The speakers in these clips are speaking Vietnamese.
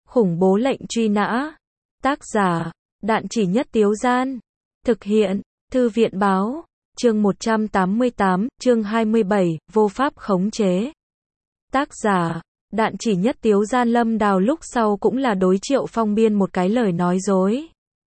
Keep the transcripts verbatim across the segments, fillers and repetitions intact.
Khủng bố lệnh truy nã. Tác giả, Đạn Chỉ Nhất Tiếu Gian. Thực hiện, Thư viện Báo. Chương một trăm tám mươi tám, chương hai mươi bảy, vô pháp khống chế. Tác giả, Đạn Chỉ Nhất Tiếu Gian. Lâm Đào lúc sau cũng là đối Triệu Phong biên một cái lời nói dối.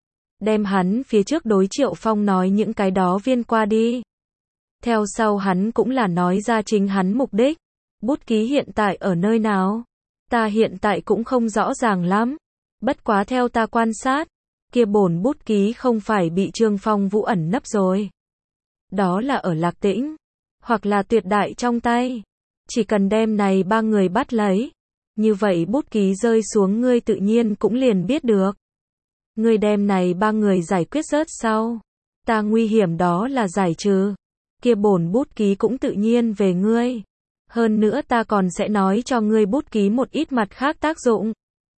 Đem hắn phía trước đối Triệu Phong nói những cái đó viên qua đi. Theo sau hắn cũng là nói ra chính hắn mục đích. Bút ký hiện tại ở nơi nào? Ta hiện tại cũng không rõ ràng lắm. Bất quá theo ta quan sát, kia bổn bút ký không phải bị Trương Phong Vũ ẩn nấp rồi. Đó là ở Lạc Tĩnh, hoặc là Tuyệt Đại trong tay. Chỉ cần đem này ba người bắt lấy, như vậy bút ký rơi xuống ngươi tự nhiên cũng liền biết được. Ngươi đem này ba người giải quyết rớt sau, ta nguy hiểm đó là giải trừ. Kia bổn bút ký cũng tự nhiên về ngươi. Hơn nữa ta còn sẽ nói cho ngươi bút ký một ít mặt khác tác dụng.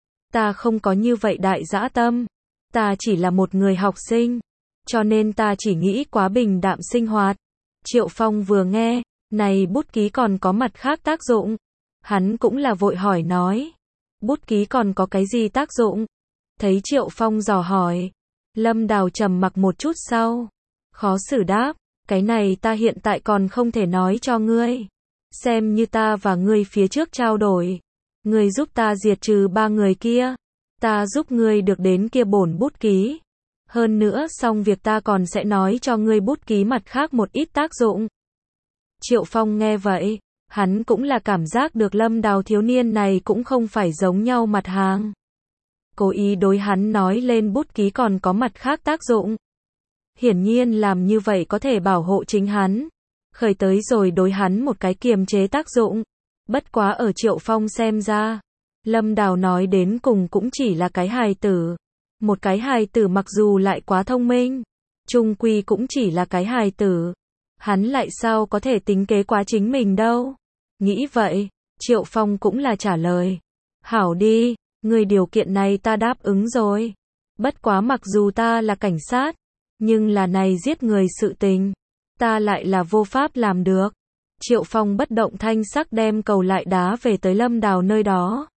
Ta không có như vậy đại dã tâm. Ta chỉ là một người học sinh. Cho nên ta chỉ nghĩ quá bình đạm sinh hoạt. Triệu Phong vừa nghe, này bút ký còn có mặt khác tác dụng. Hắn cũng là vội hỏi nói. Bút ký còn có cái gì tác dụng? Thấy Triệu Phong dò hỏi. Lâm Đào trầm mặc một chút sau. Khó xử đáp. Cái này ta hiện tại còn không thể nói cho ngươi. Xem như ta và ngươi phía trước trao đổi. Ngươi giúp ta diệt trừ ba người kia. Ta giúp ngươi được đến kia bổn bút ký. Hơn nữa xong việc ta còn sẽ nói cho ngươi bút ký mặt khác một ít tác dụng. Triệu Phong nghe vậy, hắn cũng là cảm giác được Lâm Đào thiếu niên này cũng không phải giống nhau mặt hàng. Cố ý đối hắn nói lên bút ký còn có mặt khác tác dụng. Hiển nhiên làm như vậy có thể bảo hộ chính hắn. Khởi tới rồi đối hắn một cái kiềm chế tác dụng. Bất quá ở Triệu Phong xem ra, Lâm Đào nói đến cùng cũng chỉ là cái hài tử. Một cái hài tử mặc dù lại quá thông minh, chung quy cũng chỉ là cái hài tử. Hắn lại sao có thể tính kế quá chính mình đâu. Nghĩ vậy, Triệu Phong cũng là trả lời. Hảo đi, người điều kiện này ta đáp ứng rồi. Bất quá mặc dù ta là cảnh sát, nhưng là này giết người sự tình, ta lại là vô pháp làm được. Triệu Phong bất động thanh sắc đem cầu lại đá về tới Lâm Đào nơi đó.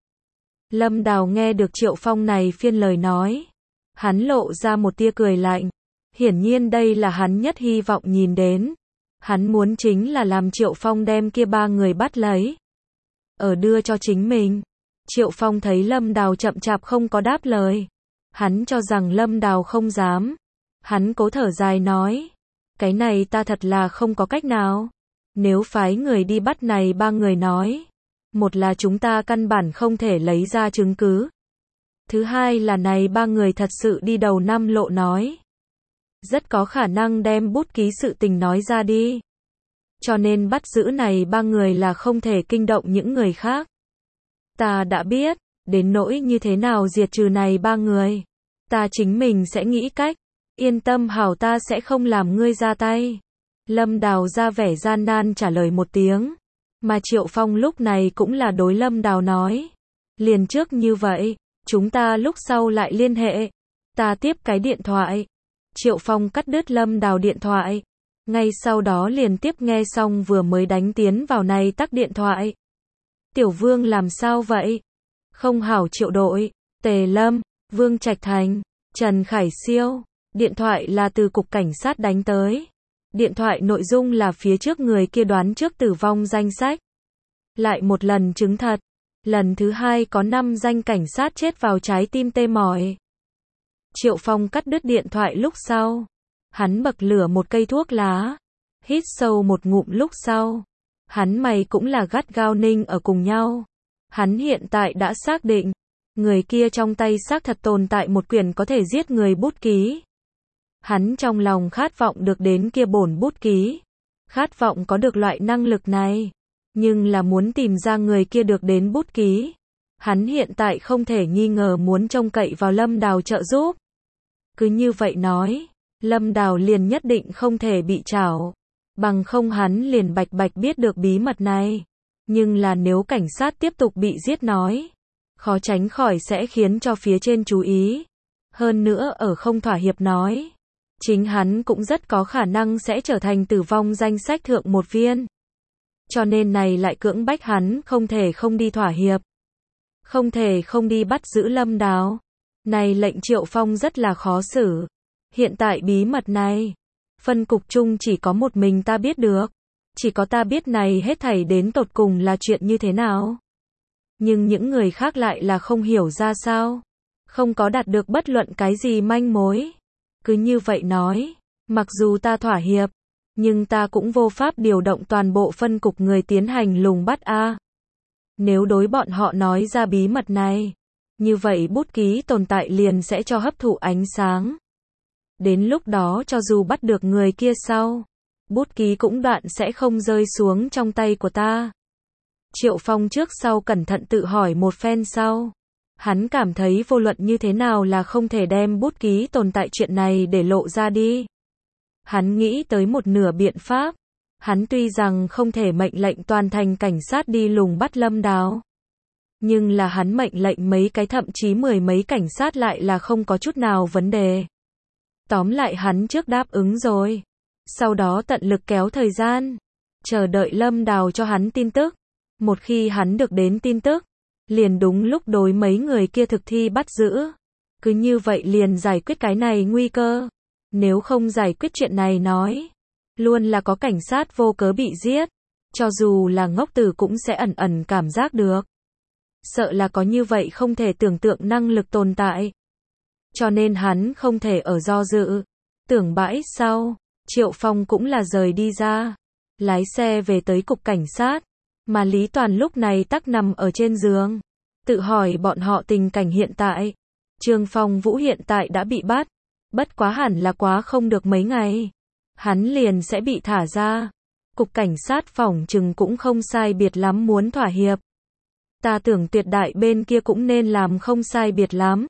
Lâm Đào nghe được Triệu Phong này phiên lời nói. Hắn lộ ra một tia cười lạnh. Hiển nhiên đây là hắn nhất hy vọng nhìn đến. Hắn muốn chính là làm Triệu Phong đem kia ba người bắt lấy. Ở đưa cho chính mình. Triệu Phong thấy Lâm Đào chậm chạp không có đáp lời. Hắn cho rằng Lâm Đào không dám. Hắn cố thở dài nói. Cái này ta thật là không có cách nào. Nếu phái người đi bắt này ba người nói. Một là chúng ta căn bản không thể lấy ra chứng cứ. Thứ hai là này ba người thật sự đi đầu năm lộ nói. Rất có khả năng đem bút ký sự tình nói ra đi. Cho nên bắt giữ này ba người là không thể kinh động những người khác. Ta đã biết, đến nỗi như thế nào diệt trừ này ba người. Ta chính mình sẽ nghĩ cách. Yên tâm hảo, ta sẽ không làm ngươi ra tay. Lâm Đào ra vẻ gian nan trả lời một tiếng. Mà Triệu Phong lúc này cũng là đối Lâm Đào nói. Liền trước như vậy, chúng ta lúc sau lại liên hệ. Ta tiếp cái điện thoại. Triệu Phong cắt đứt Lâm Đào điện thoại. Ngay sau đó liền tiếp nghe xong vừa mới đánh tiến vào này tắt điện thoại. Tiểu Vương làm sao vậy? Không hảo Triệu đội, Tề Lâm, Vương Trạch Thành, Trần Khải Siêu. Điện thoại là từ cục cảnh sát đánh tới. Điện thoại nội dung là phía trước người kia đoán trước tử vong danh sách. Lại một lần chứng thật. Lần thứ hai có năm danh cảnh sát chết vào trái tim tê mỏi. Triệu Phong cắt đứt điện thoại lúc sau. Hắn bậc lửa một cây thuốc lá. Hít sâu một ngụm lúc sau. Hắn mày cũng là gắt gao ninh ở cùng nhau. Hắn hiện tại đã xác định. Người kia trong tay xác thật tồn tại một quyển có thể giết người bút ký. Hắn trong lòng khát vọng được đến kia bổn bút ký. Khát vọng có được loại năng lực này. Nhưng là muốn tìm ra người kia được đến bút ký. Hắn hiện tại không thể nghi ngờ muốn trông cậy vào Lâm Đào trợ giúp. Cứ như vậy nói, Lâm Đào liền nhất định không thể bị trảo. Bằng không hắn liền bạch bạch biết được bí mật này. Nhưng là nếu cảnh sát tiếp tục bị giết nói, khó tránh khỏi sẽ khiến cho phía trên chú ý. Hơn nữa ở không thỏa hiệp nói, chính hắn cũng rất có khả năng sẽ trở thành tử vong danh sách thượng một viên. Cho nên này lại cưỡng bách hắn không thể không đi thỏa hiệp. Không thể không đi bắt giữ Lâm Đào. Này lệnh Triệu Phong rất là khó xử. Hiện tại bí mật này, phân cục chung chỉ có một mình ta biết được. Chỉ có ta biết này hết thảy đến tột cùng là chuyện như thế nào. Nhưng những người khác lại là không hiểu ra sao. Không có đạt được bất luận cái gì manh mối. Cứ như vậy nói, mặc dù ta thỏa hiệp, nhưng ta cũng vô pháp điều động toàn bộ phân cục người tiến hành lùng bắt a. Nếu đối bọn họ nói ra bí mật này, như vậy bút ký tồn tại liền sẽ cho hấp thụ ánh sáng. Đến lúc đó cho dù bắt được người kia sau, bút ký cũng đoạn sẽ không rơi xuống trong tay của ta. Triệu Phong trước sau cẩn thận tự hỏi một phen sau. Hắn cảm thấy vô luận như thế nào là không thể đem bút ký tồn tại chuyện này để lộ ra đi. Hắn nghĩ tới một nửa biện pháp. Hắn tuy rằng không thể mệnh lệnh toàn thành cảnh sát đi lùng bắt Lâm Đào. Nhưng là hắn mệnh lệnh mấy cái thậm chí mười mấy cảnh sát lại là không có chút nào vấn đề. Tóm lại hắn trước đáp ứng rồi. Sau đó tận lực kéo thời gian. Chờ đợi Lâm Đào cho hắn tin tức. Một khi hắn được đến tin tức, liền đúng lúc đối mấy người kia thực thi bắt giữ. Cứ như vậy liền giải quyết cái này nguy cơ. Nếu không giải quyết chuyện này nói, luôn là có cảnh sát vô cớ bị giết. Cho dù là ngốc tử cũng sẽ ẩn ẩn cảm giác được. Sợ là có như vậy không thể tưởng tượng năng lực tồn tại. Cho nên hắn không thể ở do dự. Tưởng bãi sau, Triệu Phong cũng là rời đi ra. Lái xe về tới cục cảnh sát. Mà Lý Toàn lúc này tắc nằm ở trên giường. Tự hỏi bọn họ tình cảnh hiện tại. Trương Phong Vũ hiện tại đã bị bắt. Bất quá hẳn là quá không được mấy ngày. Hắn liền sẽ bị thả ra. Cục cảnh sát phỏng chừng cũng không sai biệt lắm muốn thỏa hiệp. Ta tưởng tuyệt đại bên kia cũng nên làm không sai biệt lắm.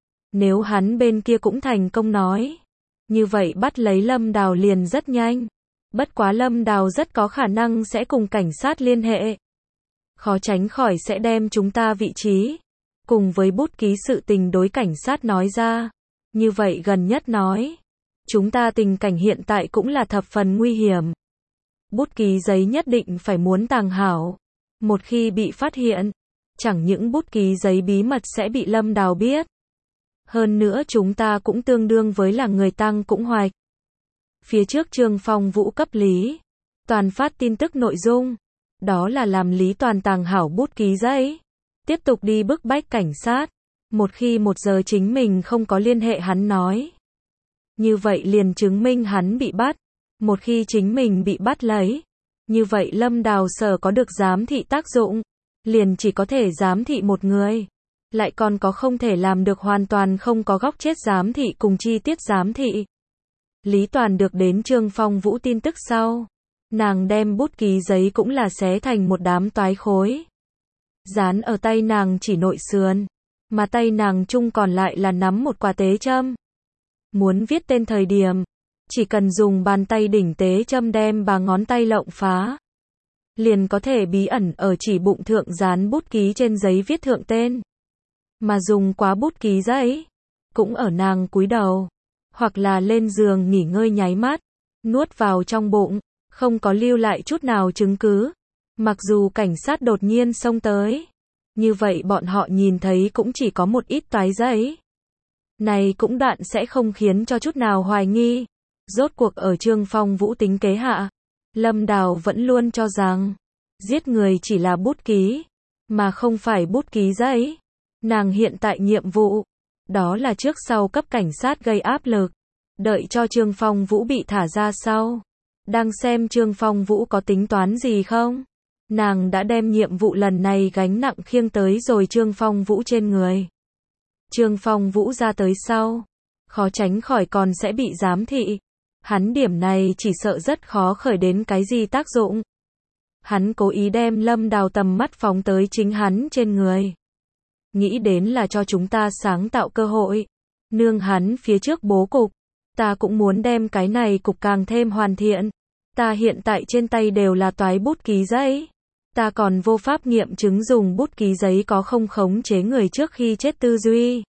Nếu hắn bên kia cũng thành công nói. Như vậy bắt lấy Lâm Đào liền rất nhanh. Bất quá Lâm Đào rất có khả năng sẽ cùng cảnh sát liên hệ. Khó tránh khỏi sẽ đem chúng ta vị trí. Cùng với bút ký sự tình đối cảnh sát nói ra. Như vậy gần nhất nói. Chúng ta tình cảnh hiện tại cũng là thập phần nguy hiểm. Bút ký giấy nhất định phải muốn tàng hảo. Một khi bị phát hiện, chẳng những bút ký giấy bí mật sẽ bị Lâm Đào biết. Hơn nữa chúng ta cũng tương đương với là người tăng cũng hoạch. Phía trước Trương Phong Vũ cấp Lý Toàn phát tin tức nội dung. Đó là làm Lý Toàn tàng hảo bút ký giấy. Tiếp tục đi bức bách cảnh sát. Một khi một giờ chính mình không có liên hệ hắn nói. Như vậy liền chứng minh hắn bị bắt. Một khi chính mình bị bắt lấy. Như vậy Lâm Đào sở có được giám thị tác dụng. Liền chỉ có thể giám thị một người. Lại còn có không thể làm được hoàn toàn không có góc chết giám thị cùng chi tiết giám thị. Lý Toàn được đến Trương Phong Vũ tin tức sau. Nàng đem bút ký giấy cũng là xé thành một đám toái khối. Dán ở tay nàng chỉ nội sườn. Mà tay nàng chung còn lại là nắm một quả tế châm. Muốn viết tên thời điểm. Chỉ cần dùng bàn tay đỉnh tế châm đem bà ngón tay lộng phá. Liền có thể bí ẩn ở chỉ bụng thượng dán bút ký trên giấy viết thượng tên. Mà dùng quá bút ký giấy. Cũng ở nàng cúi đầu. Hoặc là lên giường nghỉ ngơi nháy mắt. Nuốt vào trong bụng. Không có lưu lại chút nào chứng cứ. Mặc dù cảnh sát đột nhiên xông tới. Như vậy bọn họ nhìn thấy cũng chỉ có một ít toái giấy. Này cũng đoạn sẽ không khiến cho chút nào hoài nghi. Rốt cuộc ở Trương Phong Vũ tính kế hạ. Lâm Đào vẫn luôn cho rằng. Giết người chỉ là bút ký. Mà không phải bút ký giấy. Nàng hiện tại nhiệm vụ. Đó là trước sau cấp cảnh sát gây áp lực. Đợi cho Trương Phong Vũ bị thả ra sau. Đang xem Trương Phong Vũ có tính toán gì không? Nàng đã đem nhiệm vụ lần này gánh nặng khiêng tới rồi Trương Phong Vũ trên người. Trương Phong Vũ ra tới sau. Khó tránh khỏi còn sẽ bị giám thị. Hắn điểm này chỉ sợ rất khó khởi đến cái gì tác dụng. Hắn cố ý đem Lâm Đào tầm mắt phóng tới chính hắn trên người. Nghĩ đến là cho chúng ta sáng tạo cơ hội. Nương hắn phía trước bố cục. Ta cũng muốn đem cái này cục càng thêm hoàn thiện. Ta hiện tại trên tay đều là toái bút ký giấy. Ta còn vô pháp nghiệm chứng dùng bút ký giấy có không khống chế người trước khi chết tư duy.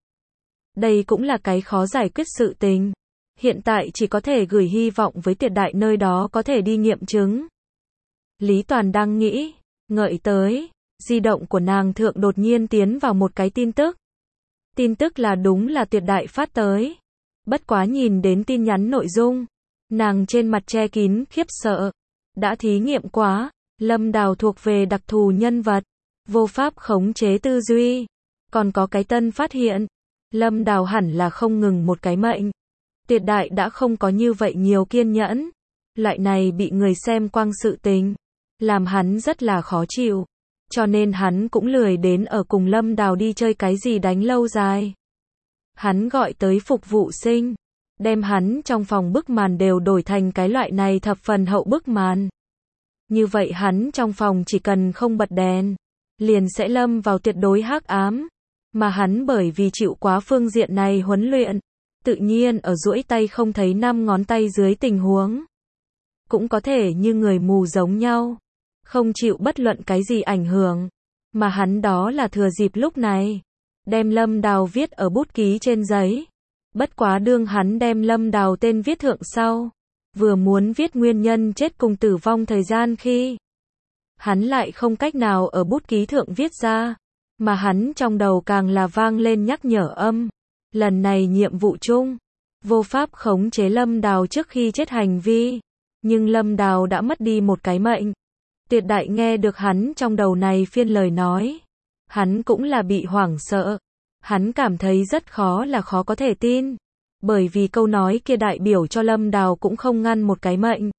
Đây cũng là cái khó giải quyết sự tình. Hiện tại chỉ có thể gửi hy vọng với tuyệt đại nơi đó có thể đi nghiệm chứng. Lý Toàn đang nghĩ, ngợi tới. di động của nàng thượng đột nhiên tiến vào một cái tin tức. Tin tức là đúng là Tuyệt Đại phát tới. Bất quá nhìn đến tin nhắn nội dung, nàng trên mặt che kín khiếp sợ. Đã thí nghiệm quá, Lâm Đào thuộc về đặc thù nhân vật, vô pháp khống chế tư duy. Còn có cái tân phát hiện, Lâm Đào hẳn là không ngừng một cái mệnh. Tuyệt Đại đã không có như vậy nhiều kiên nhẫn. Loại này bị người xem quăng sự tình, làm hắn rất là khó chịu. Cho nên hắn cũng lười đến ở cùng Lâm Đào đi chơi cái gì đánh lâu dài. Hắn gọi tới phục vụ sinh, đem hắn trong phòng bức màn đều đổi thành cái loại này thập phần hậu bức màn. Như vậy hắn trong phòng chỉ cần không bật đèn, liền sẽ lâm vào tuyệt đối hắc ám. Mà hắn bởi vì chịu quá phương diện này huấn luyện, tự nhiên ở duỗi tay không thấy năm ngón tay dưới tình huống, cũng có thể như người mù giống nhau, không chịu bất luận cái gì ảnh hưởng. Mà hắn đó là thừa dịp lúc này, đem Lâm Đào viết ở bút ký trên giấy. Bất quá đương hắn đem Lâm Đào tên viết thượng sau, vừa muốn viết nguyên nhân chết cùng tử vong thời gian khi, hắn lại không cách nào ở bút ký thượng viết ra, mà hắn trong đầu càng là vang lên nhắc nhở âm. Lần này nhiệm vụ chung, vô pháp khống chế Lâm Đào trước khi chết hành vi, nhưng Lâm Đào đã mất đi một cái mệnh. Tuyệt Đại nghe được hắn trong đầu này phiên lời nói, hắn cũng là bị hoảng sợ. Hắn cảm thấy rất khó là khó có thể tin, bởi vì câu nói kia đại biểu cho Lâm Đào cũng không ngăn một cái mệnh.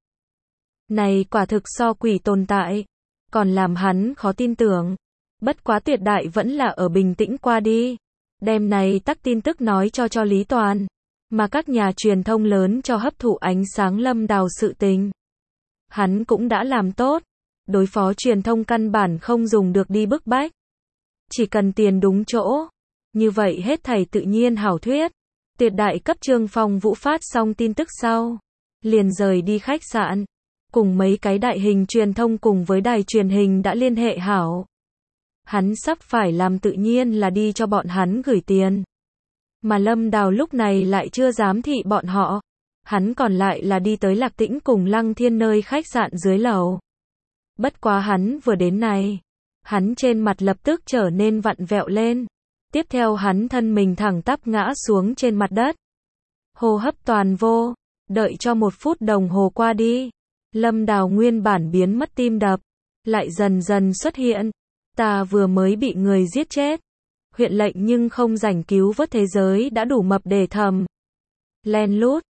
Này quả thực so quỷ tồn tại, còn làm hắn khó tin tưởng. Bất quá Tuyệt Đại vẫn là ở bình tĩnh qua đi, đem này tắc tin tức nói cho cho Lý Toàn, mà các nhà truyền thông lớn cho hấp thụ ánh sáng Lâm Đào sự tình. Hắn cũng đã làm tốt, đối phó truyền thông căn bản không dùng được đi bức bách, chỉ cần tiền đúng chỗ, như vậy hết thảy tự nhiên hảo thuyết. Tuyệt Đại cấp Trương Phong Vũ phát xong tin tức sau, liền rời đi khách sạn, cùng mấy cái đại hình truyền thông cùng với đài truyền hình đã liên hệ hảo. Hắn sắp phải làm tự nhiên là đi cho bọn hắn gửi tiền. Mà Lâm Đào lúc này lại chưa dám thị bọn họ. Hắn còn lại là đi tới Lạc Tĩnh cùng Lăng Thiên nơi khách sạn dưới lầu. Bất quá hắn vừa đến này, hắn trên mặt lập tức trở nên vặn vẹo lên. Tiếp theo hắn thân mình thẳng tắp ngã xuống trên mặt đất. Hô hấp toàn vô, đợi cho một phút đồng hồ qua đi. Lâm Đào nguyên bản biến mất tim đập, lại dần dần xuất hiện. Ta vừa mới bị người giết chết. Huyện lệnh nhưng không rảnh cứu vớt thế giới đã đủ mập để thầm. Len lút,